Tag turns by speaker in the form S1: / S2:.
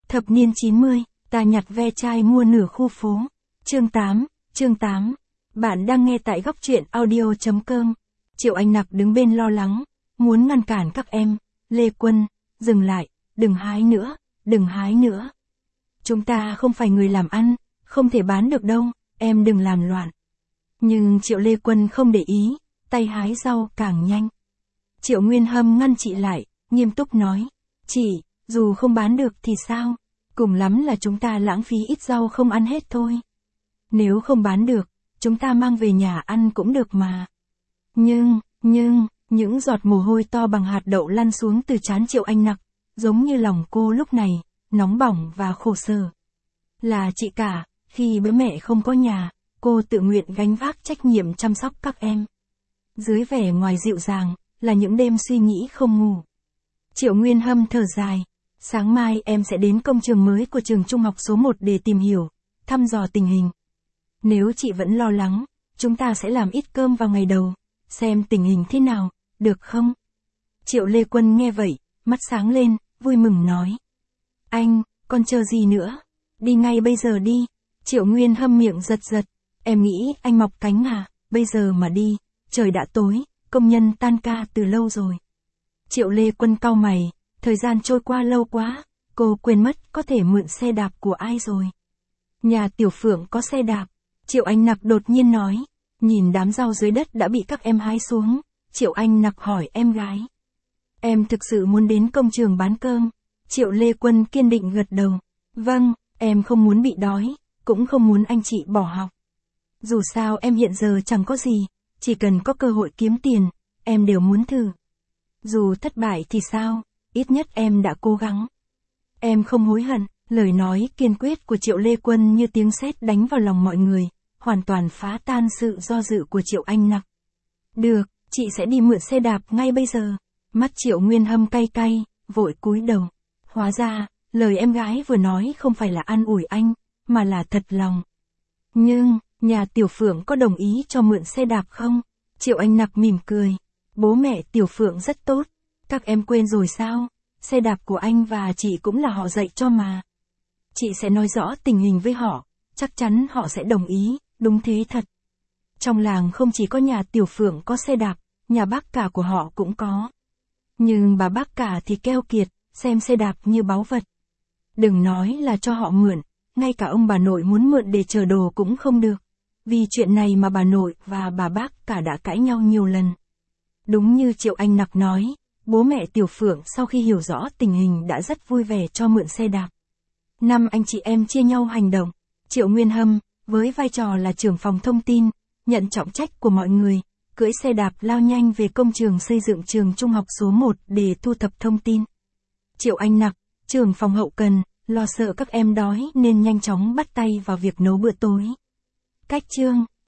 S1: Thập niên 90, ta nhặt ve chai mua nửa khu phố. Chương 8. Bạn đang nghe tại góc truyện audio.com. Triệu Anh Nặc đứng bên lo lắng, muốn ngăn cản các em. Lê Quân, dừng lại, đừng hái nữa. Chúng ta không phải người làm ăn, không thể bán được đâu, em đừng làm loạn. Nhưng Triệu Lê Quân không để ý, tay hái rau càng nhanh. Triệu Nguyên Hâm ngăn chị lại, nghiêm túc nói, chị, dù không bán được thì sao? Cùng lắm là chúng ta lãng phí ít rau không ăn hết thôi. Nếu không bán được, chúng ta mang về nhà ăn cũng được mà. Nhưng, những giọt mồ hôi to bằng hạt đậu lăn xuống từ trán Triệu Anh Nặc, giống như lòng cô lúc này, nóng bỏng và khổ sở. Là chị cả, khi bố mẹ không có nhà, cô tự nguyện gánh vác trách nhiệm chăm sóc các em. Dưới vẻ ngoài dịu dàng, là những đêm suy nghĩ không ngủ. Triệu Nguyên Hâm thở dài, sáng mai em sẽ đến công trường mới của trường trung học số 1 để tìm hiểu, thăm dò tình hình. Nếu chị vẫn lo lắng, chúng ta sẽ làm ít cơm vào ngày đầu, xem tình hình thế nào, được không? Triệu Lê Quân nghe vậy, mắt sáng lên, vui mừng nói. Anh, còn chờ gì nữa? Đi ngay bây giờ đi. Triệu Nguyên Hâm miệng giật, em nghĩ anh mọc cánh à, bây giờ mà đi, trời đã tối, công nhân tan ca từ lâu rồi. Triệu Lê Quân cau mày, thời gian trôi qua lâu quá, cô quên mất có thể mượn xe đạp của ai rồi. Nhà Tiểu Phượng có xe đạp, Triệu Anh Nặc đột nhiên nói, nhìn đám rau dưới đất đã bị các em hái xuống, Triệu Anh Nặc hỏi em gái. Em thực sự muốn đến công trường bán cơm? Triệu Lê Quân kiên định gật đầu. Vâng, em không muốn bị đói, cũng không muốn anh chị bỏ học. Dù sao em hiện giờ chẳng có gì, chỉ cần có cơ hội kiếm tiền, em đều muốn thử. Dù thất bại thì sao, ít nhất em đã cố gắng. Em không hối hận, lời nói kiên quyết của Triệu Lê Quân như tiếng sét đánh vào lòng mọi người, hoàn toàn phá tan sự do dự của Triệu Anh Nặc. Được, chị sẽ đi mượn xe đạp ngay bây giờ. Mắt Triệu Nguyên Hâm cay, vội cúi đầu. Hóa ra, lời em gái vừa nói không phải là an ủi anh, mà là thật lòng. Nhưng, nhà Tiểu Phượng có đồng ý cho mượn xe đạp không? Triệu Anh Nặc mỉm cười. Bố mẹ Tiểu Phượng rất tốt. Các em quên rồi sao? Xe đạp của anh và chị cũng là họ dạy cho mà. Chị sẽ nói rõ tình hình với họ, chắc chắn họ sẽ đồng ý, đúng thế thật. Trong làng không chỉ có nhà Tiểu Phượng có xe đạp, nhà bác cả của họ cũng có. Nhưng bà bác cả thì keo kiệt, xem xe đạp như báu vật. Đừng nói là cho họ mượn, ngay cả ông bà nội muốn mượn để chở đồ cũng không được. Vì chuyện này mà bà nội và bà bác cả đã cãi nhau nhiều lần. Đúng như Triệu Anh Nặc nói, bố mẹ Tiểu Phượng sau khi hiểu rõ tình hình đã rất vui vẻ cho mượn xe đạp. 5 anh chị em chia nhau hành động. Triệu Nguyên Hâm, với vai trò là trưởng phòng thông tin, nhận trọng trách của mọi người, cưỡi xe đạp lao nhanh về công trường xây dựng trường trung học số 1 để thu thập thông tin. Triệu Anh Nặc, trưởng phòng hậu cần, lo sợ các em đói nên nhanh chóng bắt tay vào việc nấu bữa tối. Cách chương,